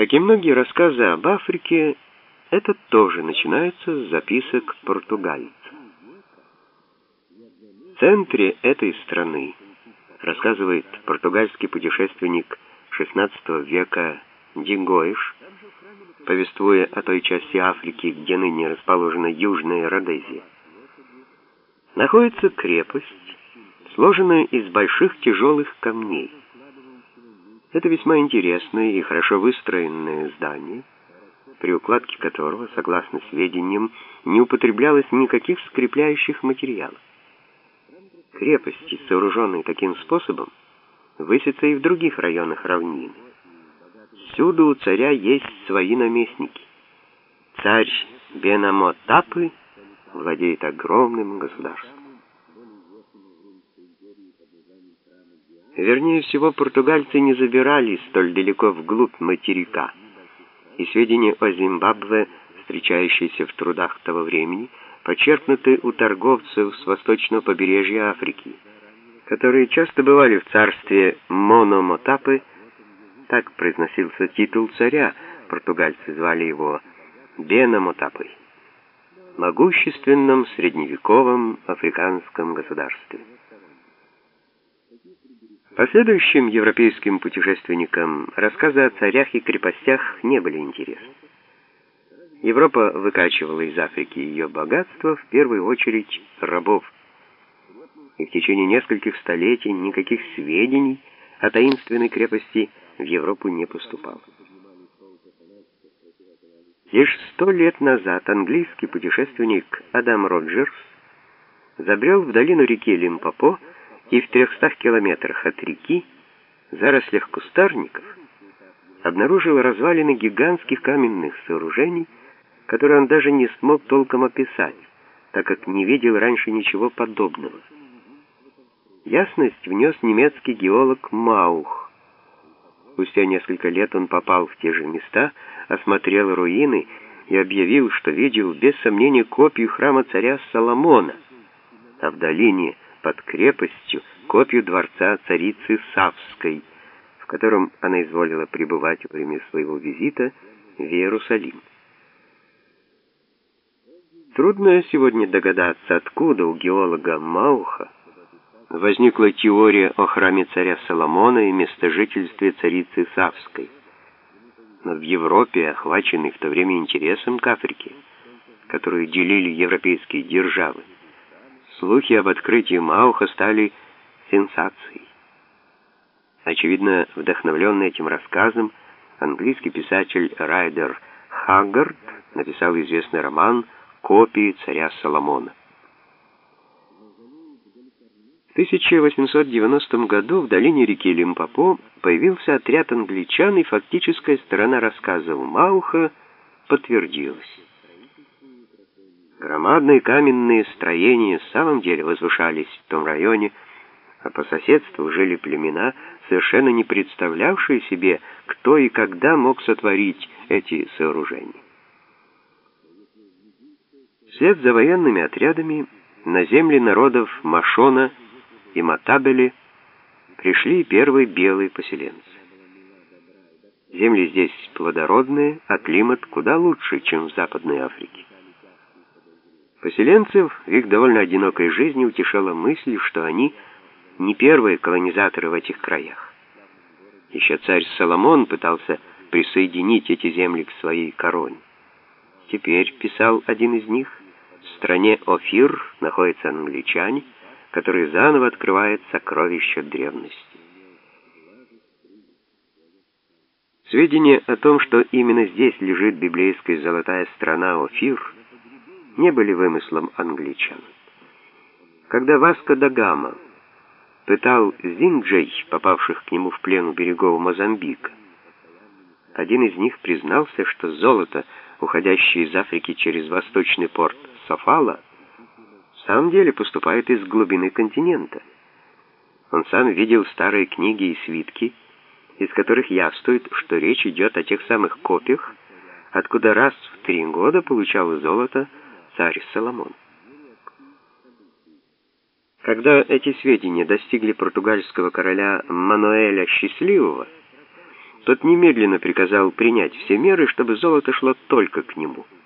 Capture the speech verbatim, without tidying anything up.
Как и многие рассказы об Африке, этот тоже начинается с записок португальцев. В центре этой страны, рассказывает португальский путешественник шестнадцатого века Дигоиш, повествуя о той части Африки, где ныне расположена Южная Родезия, находится крепость, сложенная из больших тяжелых камней. Это весьма интересное и хорошо выстроенное здание, при укладке которого, согласно сведениям, не употреблялось никаких скрепляющих материалов. Крепости, сооруженные таким способом, высятся и в других районах равнины. Всюду у царя есть свои наместники. Царь Бенамотапы владеет огромным государством. Вернее всего, португальцы не забирались столь далеко вглубь материка, и сведения о Зимбабве, встречающиеся в трудах того времени, почерпнуты у торговцев с восточного побережья Африки, которые часто бывали в царстве Мономотапы. Так произносился титул царя, португальцы звали его Бенамотапой, могущественном средневековом африканском государстве. Последующим европейским путешественникам рассказы о царях и крепостях не были интересны. Европа выкачивала из Африки ее богатство, в первую очередь рабов, и в течение нескольких столетий никаких сведений о таинственной крепости в Европу не поступало. Лишь сто лет назад английский путешественник Адам Роджерс забрел в долину реки Лимпопо и в трехстах километрах от реки, в зарослях кустарников, обнаружил развалины гигантских каменных сооружений, которые он даже не смог толком описать, так как не видел раньше ничего подобного. Ясность внес немецкий геолог Маух. Спустя несколько лет он попал в те же места, осмотрел руины и объявил, что видел без сомнения копию храма царя Соломона, а в долине под крепостью копию дворца царицы Савской, в котором она изволила пребывать во время своего визита в Иерусалим. Трудно сегодня догадаться, откуда у геолога Мауха возникла теория о храме царя Соломона и местожительстве царицы Савской. Но в Европе, охваченной в то время интересом к Африке, которую делили европейские державы, слухи об открытии Мауха стали сенсацией. Очевидно, вдохновленный этим рассказом, английский писатель Райдер Хаггард написал известный роман «Копии царя Соломона». В тысяча восемьсот девяностом году в долине реки Лимпопо появился отряд англичан, и фактическая сторона рассказов Мауха подтвердилась. Громадные каменные строения в самом деле возвышались в том районе, а по соседству жили племена, совершенно не представлявшие себе, кто и когда мог сотворить эти сооружения. Вслед за военными отрядами на земли народов Машона и Матабели пришли первые белые поселенцы. Земли здесь плодородные, а климат куда лучше, чем в Западной Африке. Поселенцев в их довольно одинокой жизни утешала мысль, что они не первые колонизаторы в этих краях. Еще царь Соломон пытался присоединить эти земли к своей короне. Теперь, писал один из них, в стране Офир находятся англичане, которые заново открывают сокровища древности. Сведения о том, что именно здесь лежит библейская золотая страна Офир, не были вымыслом англичан. Когда Васко да Гама пытал зинджей, попавших к нему в плен у берегов Мозамбика, один из них признался, что золото, уходящее из Африки через восточный порт Софала, в самом деле поступает из глубины континента. Он сам видел старые книги и свитки, из которых явствует, что речь идет о тех самых копиях, откуда раз в три года получал золото царь Соломон. Когда эти сведения достигли португальского короля Мануэля Счастливого, Тот немедленно приказал принять все меры, чтобы золото шло только к нему.